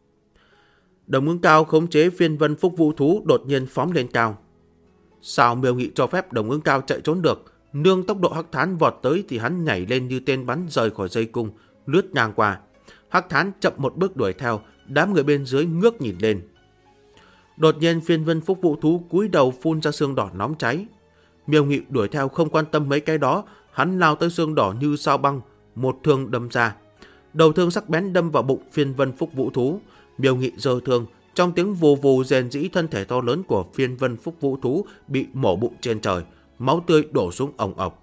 Đồng Ứng Cao khống chế phiên vân phúc vũ thú đột nhiên phóng lên cao. Sao Miêu Nghị cho phép Đồng Ứng Cao chạy trốn được? Nương tốc độ Hắc Thán vọt tới thì hắn nhảy lên như tên bắn rời khỏi dây cung, lướt ngang qua. Hắc Thán chậm một bước đuổi theo, đám người bên dưới ngước nhìn lên. Đột nhiên phiên vân phúc vũ thú cúi đầu phun ra xương đỏ nóng cháy. Miêu Nghị đuổi theo không quan tâm mấy cái đó, hắn lao tới xương đỏ như sao băng, một thương đâm ra. Đầu thương sắc bén đâm vào bụng phiên vân phúc vũ thú. Miêu Nghị giơ thương, trong tiếng vù vù rền rĩ, thân thể to lớn của phiên vân phúc vũ thú bị mổ bụng trên trời, máu tươi đổ xuống ồng ọc.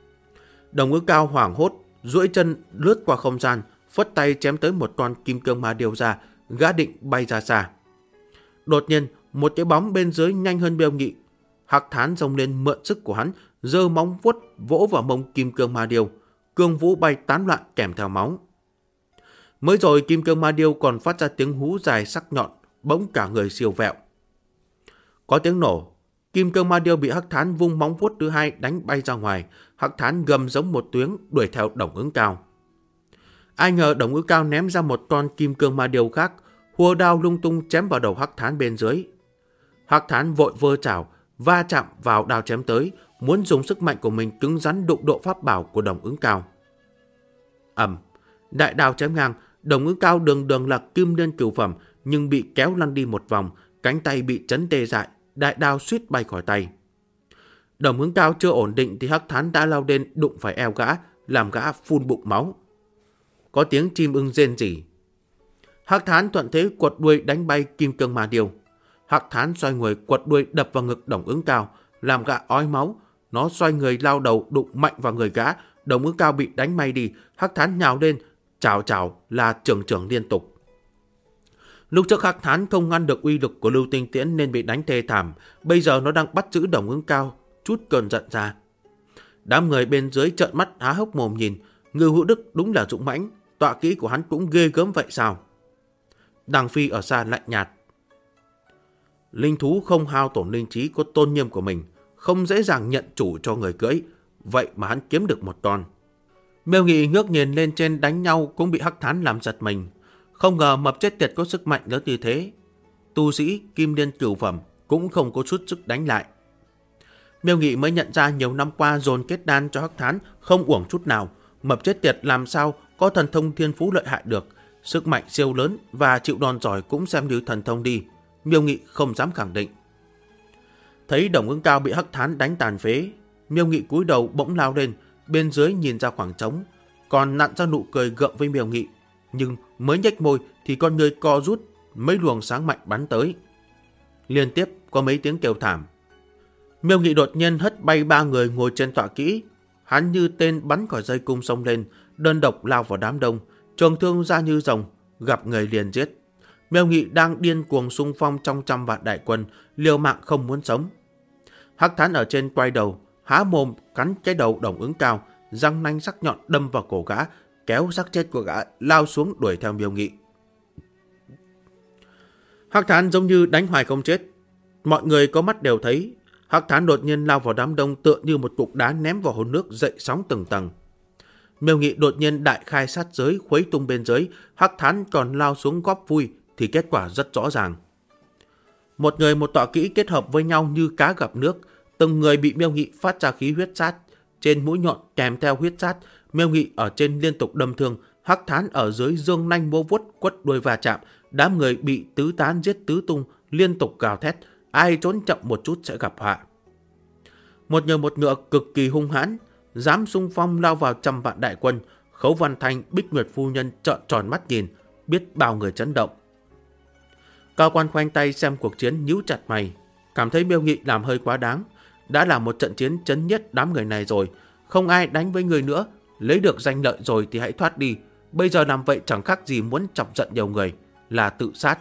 Đồng Ứng Cao hoảng hốt, duỗi chân lướt qua không gian, phất tay chém tới một con kim cương ma điêu ra, gã định bay ra xa. Đột nhiên, một cái bóng bên dưới nhanh hơn Miêu Nghị. Hắc Thán rồng lên mượn sức của hắn, giơ móng vuốt vỗ vào mông kim cương ma điêu, cương vũ bay tán loạn kèm theo máu. Mới rồi kim cương ma điêu còn phát ra tiếng hú dài sắc nhọn, bỗng cả người siêu vẹo. Có tiếng nổ, kim cương ma điêu bị Hắc Thán vung móng vuốt thứ hai đánh bay ra ngoài. Hắc Thán gầm giống một tiếng đuổi theo Đồng Ứng Cao. Ai ngờ Đồng Ứng Cao ném ra một con kim cương ma điêu khác, hùa đao lung tung chém vào đầu Hắc Thán bên dưới. Hắc Thán vội vơ chảo, va chạm vào đao chém tới, muốn dùng sức mạnh của mình cứng rắn đụng độ pháp bảo của Đồng Ứng Cao. Ầm, đại đao chém ngang, Đồng Ứng Cao đường đường là kim liên cửu phẩm, nhưng bị kéo lăn đi một vòng, cánh tay bị chấn tê dại, đại đao suýt bay khỏi tay. Đồng Ứng Cao chưa ổn định thì Hắc Thán đã lao lên đụng phải eo gã, làm gã phun bụng máu. Có tiếng chim ưng rên rỉ. Hắc Thán thuận thế quật đuôi đánh bay kim cương ma điêu. Hắc Thán xoay người quật đuôi đập vào ngực Đồng Ứng Cao, làm gã ói máu. Nó xoay người lao đầu đụng mạnh vào người gã, Đồng Ứng Cao bị đánh may đi. Hắc Thán nhào lên, chào chào là trưởng liên tục. Lúc trước Hắc Thán không ngăn được uy lực của Lưu Tinh Tiễn nên bị đánh thê thảm. Bây giờ nó đang bắt giữ Đồng Ứng Cao, chút cơn giận ra. Đám người bên dưới trợn mắt há hốc mồm nhìn. Ngưu Hữu Đức đúng là dũng mãnh, tọa kỹ của hắn cũng ghê gớm vậy sao? Đằng Phi ở xa lạnh nhạt. Linh thú không hao tổn linh trí có tôn nghiêm của mình, không dễ dàng nhận chủ cho người cưỡi, vậy mà hắn kiếm được một con. Miêu Nghị ngước nhìn lên trên đánh nhau cũng bị Hắc Thán làm giật mình. Không ngờ mập chết tiệt có sức mạnh lớn như thế. Tu sĩ kim liên cửu phẩm cũng không có chút sức đánh lại. Miêu Nghị mới nhận ra nhiều năm qua dồn kết đan cho Hắc Thán không uổng chút nào. Mập chết tiệt làm sao có thần thông thiên phú lợi hại được. Sức mạnh siêu lớn và chịu đòn giỏi cũng xem như thần thông đi. Miêu Nghị không dám khẳng định. Thấy Đồng Ứng Cao bị Hắc Thán đánh tàn phế, Miêu Nghị cúi đầu bỗng lao lên, bên dưới nhìn ra khoảng trống, còn nặn ra nụ cười gượng với Miêu Nghị. Nhưng mới nhếch môi thì con người co rút, mấy luồng sáng mạnh bắn tới. Liên tiếp có mấy tiếng kêu thảm. Miêu Nghị đột nhiên hất bay ba người ngồi trên tọa kỹ. Hắn như tên bắn khỏi dây cung xông lên, đơn độc lao vào đám đông, trường thương ra như rồng, gặp người liền giết. Miêu Nghị đang điên cuồng xung phong trong trăm vạn đại quân, liều mạng không muốn sống. Hắc Thán ở trên quay đầu, há mồm cắn cái đầu Đồng Ứng Cao, răng nanh sắc nhọn đâm vào cổ gã, kéo xác chết của gã lao xuống đuổi theo Miêu Nghị. Hắc Thán giống như đánh hoài không chết. Mọi người có mắt đều thấy, Hắc Thán đột nhiên lao vào đám đông tựa như một cục đá ném vào hồ nước dậy sóng từng tầng. Miêu Nghị đột nhiên đại khai sát giới khuấy tung bên dưới, Hắc Thán còn lao xuống góp vui thì kết quả rất rõ ràng. Một người một tọa kỹ kết hợp với nhau như cá gặp nước, từng người bị Miêu Nghị phát ra khí huyết sát, trên mũi nhọn kèm theo huyết sát. Miêu Nghị ở trên liên tục đâm thương, Hắc Thán ở dưới dương nanh múa vuốt quất đuôi va chạm, đám người bị tứ tán giết tứ tung, liên tục gào thét, ai trốn chậm một chút sẽ gặp họa. Một người một ngựa cực kỳ hung hãn, dám xung phong lao vào trăm vạn đại quân. Khấu Văn Thanh, Bích Nguyệt phu nhân trợn tròn mắt nhìn, biết bao người chấn động. Cao Quan khoanh tay xem cuộc chiến nhíu chặt mày, cảm thấy Miêu Nghị làm hơi quá đáng. Đã là một trận chiến chấn nhất đám người này rồi, không ai đánh với người nữa, lấy được danh lợi rồi thì hãy thoát đi. Bây giờ làm vậy chẳng khác gì muốn chọc giận nhiều người, là tự sát.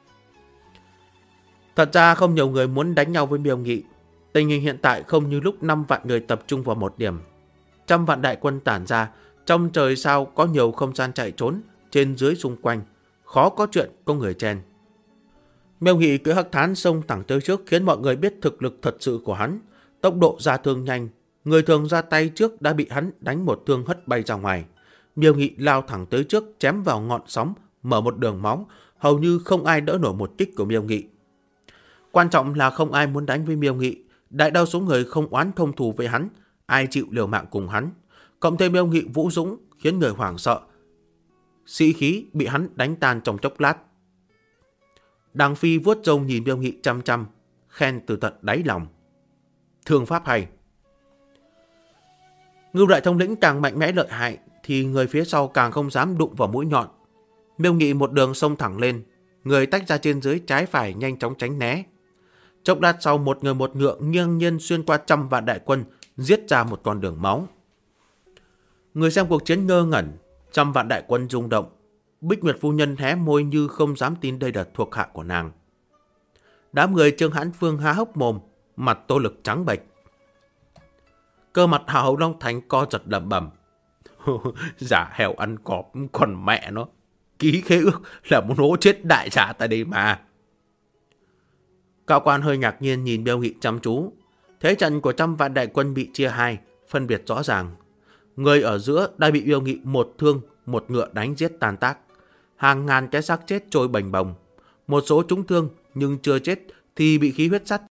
Thật ra không nhiều người muốn đánh nhau với Miêu Nghị. Tình hình hiện tại không như lúc 5 vạn người tập trung vào một điểm. Trăm vạn đại quân tản ra, trong trời sao có nhiều không gian chạy trốn, trên dưới xung quanh, khó có chuyện có người chen. Miêu Nghị cưỡi Hắc Thán xông thẳng tới trước khiến mọi người biết thực lực thật sự của hắn. Tốc độ ra thương nhanh, người thường ra tay trước đã bị hắn đánh một thương hất bay ra ngoài. Miêu Nghị lao thẳng tới trước chém vào ngọn sóng, mở một đường máu, hầu như không ai đỡ nổi một kích của Miêu Nghị. Quan trọng là không ai muốn đánh với Miêu Nghị, đại đa số người không oán không thù với hắn, ai chịu liều mạng cùng hắn. Cộng thêm Miêu Nghị vũ dũng khiến người hoảng sợ, sĩ khí bị hắn đánh tan trong chốc lát. Đằng Phi vuốt râu nhìn Miêu Nghị chăm chăm, khen từ tận đáy lòng. Thương pháp hay. Ngưu đại thống lĩnh càng mạnh mẽ lợi hại thì người phía sau càng không dám đụng vào mũi nhọn. Miêu Nghị một đường xông thẳng lên, người tách ra trên dưới trái phải nhanh chóng tránh né. Chốc lát sau một người một ngựa nghiêng nhiên xuyên qua trăm vạn đại quân, giết ra một con đường máu. Người xem cuộc chiến ngơ ngẩn, trăm vạn đại quân rung động. Bích Nguyệt phu nhân hé môi như không dám tin đây là thuộc hạ của nàng. Đám người Trương Hãn Phương há hốc mồm, mặt Tô Lực trắng bệch. Cơ mặt Hào Hầu Long Thành co giật lẩm bẩm. Giả heo ăn cọp còn mẹ nó. Ký khế ước là muốn hố chết đại giả tại đây mà. Cao quan hơi ngạc nhiên nhìn Miêu Nghị chăm chú. Thế trận của trăm vạn đại quân bị chia hai, phân biệt rõ ràng. Người ở giữa đã bị Miêu Nghị một thương, một ngựa đánh giết tàn tác. Hàng ngàn cái xác chết trôi bềnh bồng. Một số trúng thương nhưng chưa chết thì bị khí huyết sắt